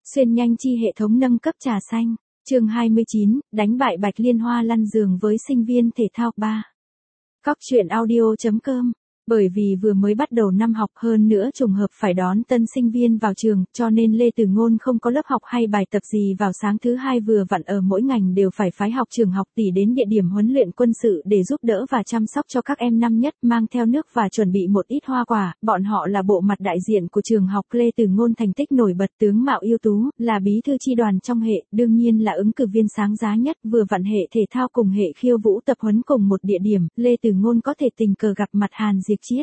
Xuyên nhanh chi hệ thống nâng cấp trà xanh. Chương 29, đánh bại Bạch Liên Hoa lăn giường với sinh viên thể thao 3. Cóc truyện audio.com. Bởi vì vừa mới bắt đầu năm học, hơn nữa trùng hợp phải đón tân sinh viên vào trường, cho nên Lê Tử Ngôn không có lớp học hay bài tập gì vào sáng thứ hai, vừa vặn ở mỗi ngành đều phải phái học trường học tỷ đến địa điểm huấn luyện quân sự để giúp đỡ và chăm sóc cho các em năm nhất, mang theo nước và chuẩn bị một ít hoa quả. Bọn họ là bộ mặt đại diện của trường học. Lê Tử Ngôn thành tích nổi bật, tướng mạo ưu tú, là bí thư chi đoàn trong hệ, đương nhiên là ứng cử viên sáng giá nhất. Vừa vặn hệ thể thao cùng hệ khiêu vũ tập huấn cùng một địa điểm, Lê Tử Ngôn có thể tình cờ gặp mặt Hàn Diệp Chiết.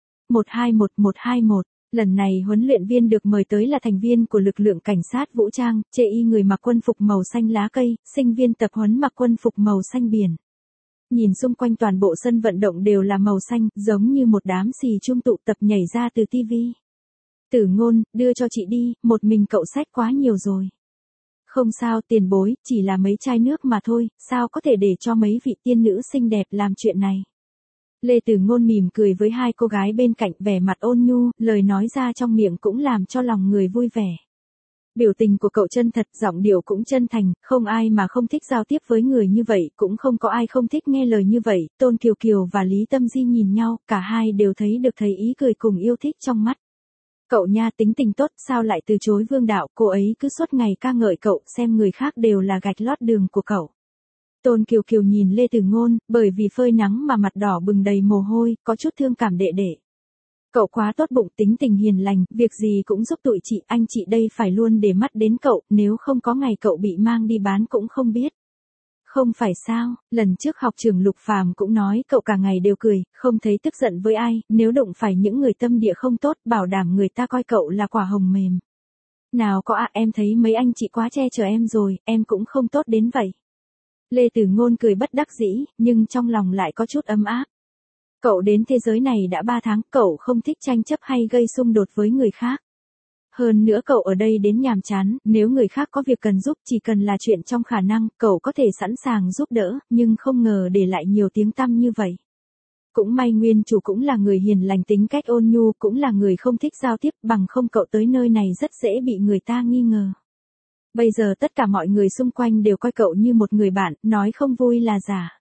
121. Lần này huấn luyện viên được mời tới là thành viên của lực lượng cảnh sát vũ trang, chê y người mặc quân phục màu xanh lá cây, sinh viên tập huấn mặc quân phục màu xanh biển. Nhìn xung quanh toàn bộ sân vận động đều là màu xanh, giống như một đám xì chung tụ tập nhảy ra từ tivi. Tử Ngôn, đưa cho chị đi, một mình cậu xách quá nhiều rồi. Không sao tiền bối, chỉ là mấy chai nước mà thôi, sao có thể để cho mấy vị tiên nữ xinh đẹp làm chuyện này. Lê Tử Ngôn mỉm cười với hai cô gái bên cạnh, vẻ mặt ôn nhu, lời nói ra trong miệng cũng làm cho lòng người vui vẻ. Biểu tình của cậu chân thật, giọng điệu cũng chân thành, không ai mà không thích giao tiếp với người như vậy, cũng không có ai không thích nghe lời như vậy. Tôn Kiều Kiều và Lý Tâm Di nhìn nhau, cả hai đều thấy được ý cười cùng yêu thích trong mắt. Cậu nha, tính tình tốt, sao lại từ chối Vương Đạo, cô ấy cứ suốt ngày ca ngợi cậu, xem người khác đều là gạch lót đường của cậu. Tôn Kiều Kiều nhìn Lê Tử Ngôn, bởi vì phơi nắng mà mặt đỏ bừng đầy mồ hôi, có chút thương cảm đệ đệ. Cậu quá tốt bụng, tính tình hiền lành, việc gì cũng giúp tụi chị, anh chị đây phải luôn để mắt đến cậu, nếu không có ngày cậu bị mang đi bán cũng không biết. Không phải sao, lần trước học trường Lục Phàm cũng nói cậu cả ngày đều cười, không thấy tức giận với ai, nếu đụng phải những người tâm địa không tốt, bảo đảm người ta coi cậu là quả hồng mềm. Nào có em thấy mấy anh chị quá che chở em rồi, em cũng không tốt đến vậy. Lê Tử Ngôn cười bất đắc dĩ, nhưng trong lòng lại có chút ấm áp. Cậu đến thế giới này đã 3 tháng, cậu không thích tranh chấp hay gây xung đột với người khác. Hơn nữa cậu ở đây đến nhàm chán, nếu người khác có việc cần giúp, chỉ cần là chuyện trong khả năng, cậu có thể sẵn sàng giúp đỡ, nhưng không ngờ để lại nhiều tiếng tăm như vậy. Cũng may nguyên chủ cũng là người hiền lành, tính cách ôn nhu, cũng là người không thích giao tiếp, bằng không cậu tới nơi này rất dễ bị người ta nghi ngờ. Bây giờ tất cả mọi người xung quanh đều coi cậu như một người bạn, nói không vui là giả.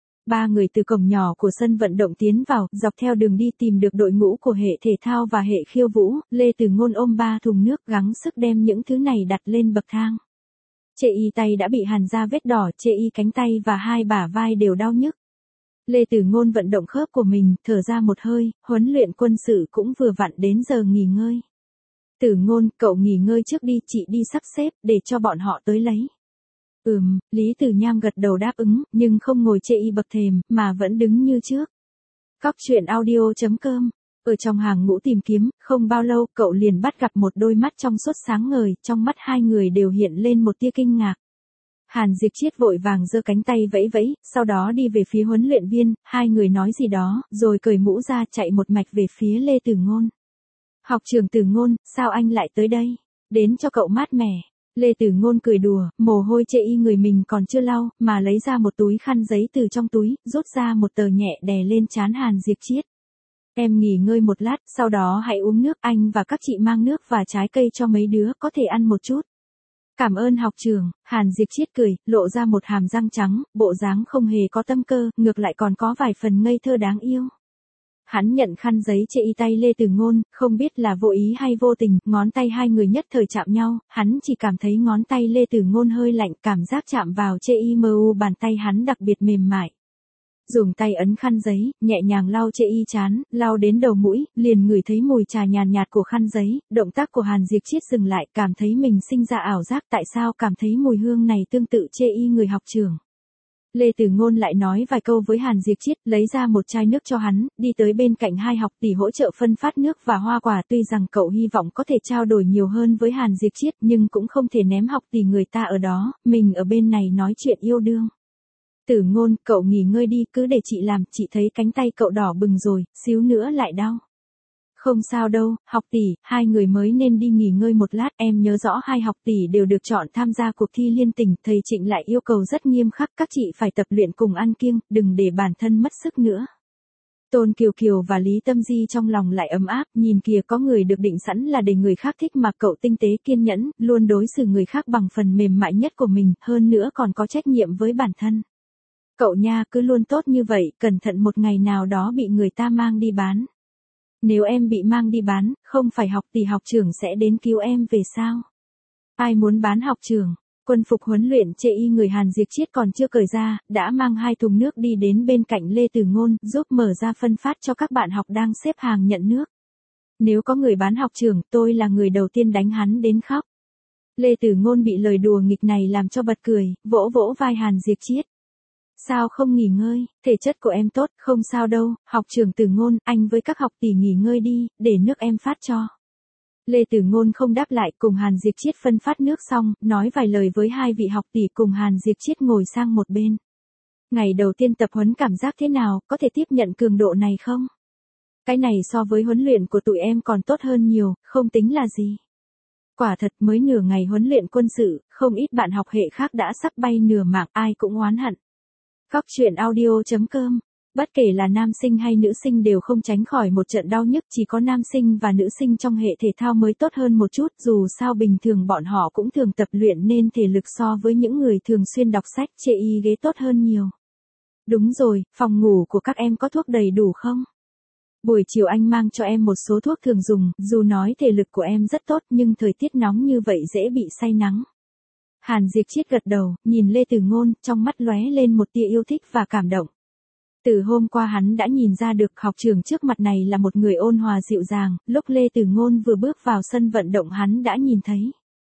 3 người từ cổng nhỏ của sân vận động tiến vào, dọc theo đường đi tìm được đội ngũ của hệ thể thao và hệ khiêu vũ. Lê Tử Ngôn ôm 3 thùng nước, gắng sức đem những thứ này đặt lên bậc thang. Chê y tay đã bị hàn ra vết đỏ, chê y cánh tay và hai bả vai đều đau nhức. Lê Tử Ngôn vận động khớp của mình, thở ra một hơi, huấn luyện quân sự cũng vừa vặn đến giờ nghỉ ngơi. Tử Ngôn, cậu nghỉ ngơi trước đi, chị đi sắp xếp, để cho bọn họ tới lấy. Lý Tử Nham gật đầu đáp ứng, nhưng không ngồi chê y bậc thềm, mà vẫn đứng như trước. Cóc truyện audio.com. Ở trong hàng ngũ tìm kiếm, không bao lâu, cậu liền bắt gặp một đôi mắt trong suốt sáng ngời, trong mắt hai người đều hiện lên một tia kinh ngạc. Hàn Diệp Chiết vội vàng giơ cánh tay vẫy vẫy, sau đó đi về phía huấn luyện viên, hai người nói gì đó, rồi cởi mũ ra chạy một mạch về phía Lê Tử Ngôn. Học trưởng Tử Ngôn, sao anh lại tới đây? Đến cho cậu mát mẻ. Lê Tử Ngôn cười đùa, mồ hôi chê y người mình còn chưa lau, mà lấy ra một túi khăn giấy từ trong túi, rút ra một tờ nhẹ đè lên trán Hàn Diệp Chiết. Em nghỉ ngơi một lát, sau đó hãy uống nước, anh và các chị mang nước và trái cây cho mấy đứa có thể ăn một chút. Cảm ơn học trưởng. Hàn Diệp Chiết cười, lộ ra một hàm răng trắng, bộ dáng không hề có tâm cơ, ngược lại còn có vài phần ngây thơ đáng yêu. Hắn nhận khăn giấy chê y tay Lê Tử Ngôn, không biết là vô ý hay vô tình, ngón tay hai người nhất thời chạm nhau, hắn chỉ cảm thấy ngón tay Lê Tử Ngôn hơi lạnh, cảm giác chạm vào chê y bàn tay hắn đặc biệt mềm mại. Dùng tay ấn khăn giấy, nhẹ nhàng lau chê y trán, lau đến đầu mũi, liền ngửi thấy mùi trà nhàn nhạt của khăn giấy, động tác của Hàn Diệp Chiết dừng lại, cảm thấy mình sinh ra ảo giác, tại sao cảm thấy mùi hương này tương tự chê y người học trưởng. Lê Tử Ngôn lại nói vài câu với Hàn Diệp Chiết, lấy ra một chai nước cho hắn, đi tới bên cạnh hai học tỷ hỗ trợ phân phát nước và hoa quả. Tuy rằng cậu hy vọng có thể trao đổi nhiều hơn với Hàn Diệp Chiết, nhưng cũng không thể ném học tỷ người ta ở đó, mình ở bên này nói chuyện yêu đương. Tử Ngôn, cậu nghỉ ngơi đi, cứ để chị làm, chị thấy cánh tay cậu đỏ bừng rồi, xíu nữa lại đau. Không sao đâu, học tỷ, hai người mới nên đi nghỉ ngơi một lát, em nhớ rõ hai học tỷ đều được chọn tham gia cuộc thi liên tỉnh, thầy Trịnh lại yêu cầu rất nghiêm khắc, các chị phải tập luyện cùng ăn kiêng, đừng để bản thân mất sức nữa. Tôn Kiều Kiều và Lý Tâm Di trong lòng lại ấm áp, nhìn kìa có người được định sẵn là để người khác thích mà cậu tinh tế kiên nhẫn, luôn đối xử người khác bằng phần mềm mại nhất của mình, hơn nữa còn có trách nhiệm với bản thân. Cậu nha cứ luôn tốt như vậy, cẩn thận một ngày nào đó bị người ta mang đi bán. Nếu em bị mang đi bán, không phải học tỷ học trưởng sẽ đến cứu em về sao? Ai muốn bán học trưởng? Quân phục huấn luyện chê y người Hàn Diệp Chiết còn chưa cởi ra, đã mang 2 thùng nước đi đến bên cạnh Lê Tử Ngôn, giúp mở ra phân phát cho các bạn học đang xếp hàng nhận nước. Nếu có người bán học trưởng, tôi là người đầu tiên đánh hắn đến khóc. Lê Tử Ngôn bị lời đùa nghịch này làm cho bật cười, vỗ vỗ vai Hàn Diệp Chiết. Sao không nghỉ ngơi, thể chất của em tốt, không sao đâu, học trưởng Tử Ngôn, anh với các học tỷ nghỉ ngơi đi, để nước em phát cho. Lê Tử Ngôn không đáp lại, cùng Hàn Diệp Chiết phân phát nước xong, nói vài lời với 2 vị học tỷ cùng Hàn Diệp Chiết ngồi sang một bên. Ngày đầu tiên tập huấn cảm giác thế nào, có thể tiếp nhận cường độ này không? Cái này so với huấn luyện của tụi em còn tốt hơn nhiều, không tính là gì. Quả thật mới nửa ngày huấn luyện quân sự, không ít bạn học hệ khác đã sắp bay nửa mạng, ai cũng oán hận. Góc truyện audio.com. Bất kể là nam sinh hay nữ sinh đều không tránh khỏi một trận đau nhức, chỉ có nam sinh và nữ sinh trong hệ thể thao mới tốt hơn một chút, dù sao bình thường bọn họ cũng thường tập luyện nên thể lực so với những người thường xuyên đọc sách chê y ghế tốt hơn nhiều. Đúng rồi, phòng ngủ của các em có thuốc đầy đủ không? Buổi chiều anh mang cho em một số thuốc thường dùng, dù nói thể lực của em rất tốt nhưng thời tiết nóng như vậy dễ bị say nắng. Hàn Diệp Chiết gật đầu, nhìn Lê Tử Ngôn, trong mắt lóe lên một tia yêu thích và cảm động. Từ hôm qua hắn đã nhìn ra được học trưởng trước mặt này là một người ôn hòa dịu dàng, lúc Lê Tử Ngôn vừa bước vào sân vận động hắn đã nhìn thấy.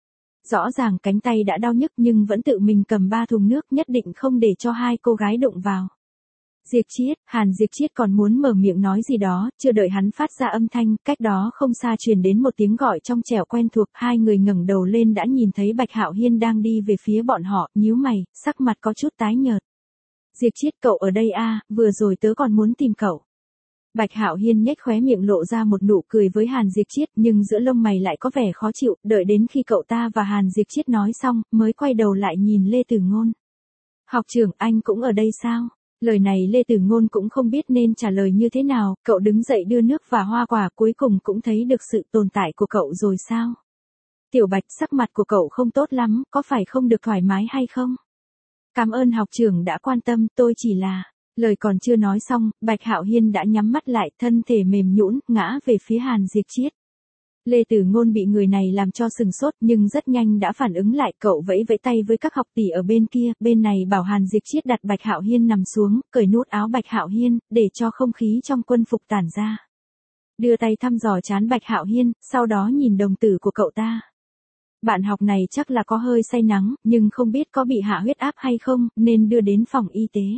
Rõ ràng cánh tay đã đau nhức nhưng vẫn tự mình cầm 3 thùng nước, nhất định không để cho 2 cô gái đụng vào. Diệp Chiết, Hàn Diệp Chiết còn muốn mở miệng nói gì đó, chưa đợi hắn phát ra âm thanh, cách đó không xa truyền đến một tiếng gọi trong trẻo quen thuộc, 2 người ngẩng đầu lên đã nhìn thấy Bạch Hạo Hiên đang đi về phía bọn họ, nhíu mày, sắc mặt có chút tái nhợt. Diệp Chiết, cậu ở đây à, vừa rồi tớ còn muốn tìm cậu. Bạch Hạo Hiên nhếch khóe miệng lộ ra một nụ cười với Hàn Diệp Chiết, nhưng giữa lông mày lại có vẻ khó chịu, đợi đến khi cậu ta và Hàn Diệp Chiết nói xong, mới quay đầu lại nhìn Lê Tử Ngôn. Học trưởng, anh cũng ở đây sao? Lời này Lê Tử Ngôn cũng không biết nên trả lời như thế nào, cậu đứng dậy đưa nước và hoa quả, cuối cùng cũng thấy được sự tồn tại của cậu rồi sao? Tiểu Bạch, sắc mặt của cậu không tốt lắm, có phải không được thoải mái hay không? Cảm ơn học trưởng đã quan tâm, tôi chỉ là... Lời còn chưa nói xong, Bạch Hạo Hiên đã nhắm mắt lại, thân thể mềm nhũn, ngã về phía Hàn Diệp Chiết. Lê Tử Ngôn bị người này làm cho sừng sốt nhưng rất nhanh đã phản ứng lại, cậu vẫy vẫy tay với các học tỷ ở bên kia, bên này bảo Hàn Diệp Chiết đặt Bạch Hạo Hiên nằm xuống, cởi nút áo Bạch Hạo Hiên, để cho không khí trong quân phục tản ra. Đưa tay thăm dò trán Bạch Hạo Hiên, sau đó nhìn đồng tử của cậu ta. Bạn học này chắc là có hơi say nắng, nhưng không biết có bị hạ huyết áp hay không, nên đưa đến phòng y tế.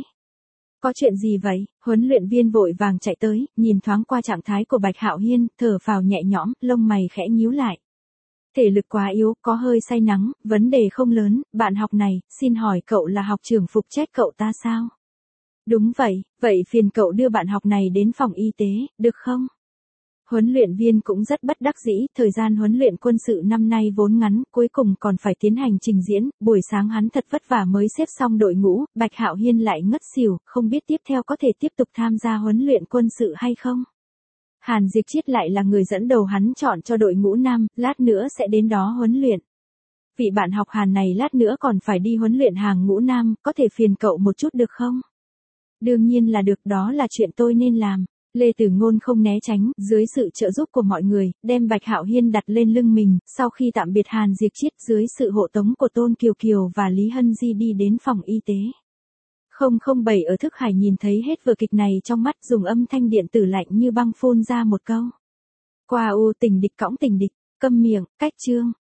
Có chuyện gì vậy? Huấn luyện viên vội vàng chạy tới, nhìn thoáng qua trạng thái của Bạch Hạo Hiên, thở phào nhẹ nhõm, lông mày khẽ nhíu lại. Thể lực quá yếu, có hơi say nắng, vấn đề không lớn, bạn học này, xin hỏi cậu là học trưởng phụ trách cậu ta sao? Đúng vậy, vậy phiền cậu đưa bạn học này đến phòng y tế, được không? Huấn luyện viên cũng rất bất đắc dĩ, thời gian huấn luyện quân sự năm nay vốn ngắn, cuối cùng còn phải tiến hành trình diễn, buổi sáng hắn thật vất vả mới xếp xong đội ngũ, Bạch Hạo Hiên lại ngất xỉu, không biết tiếp theo có thể tiếp tục tham gia huấn luyện quân sự hay không. Hàn Diệp Chiết lại là người dẫn đầu hắn chọn cho đội ngũ nam, lát nữa sẽ đến đó huấn luyện. Vị bạn học Hàn này lát nữa còn phải đi huấn luyện hàng ngũ nam, có thể phiền cậu một chút được không? Đương nhiên là được, đó là chuyện tôi nên làm. Lê Tử Ngôn không né tránh, dưới sự trợ giúp của mọi người, đem Bạch Hạo Hiên đặt lên lưng mình, sau khi tạm biệt Hàn Diệp Chiết dưới sự hộ tống của Tôn Kiều Kiều và Lý Hân Di đi đến phòng y tế. 007 ở Thức Hải nhìn thấy hết vở kịch này trong mắt, dùng âm thanh điện tử lạnh như băng phun ra một câu. Qua u tình địch cõng tình địch, câm miệng, cách chương.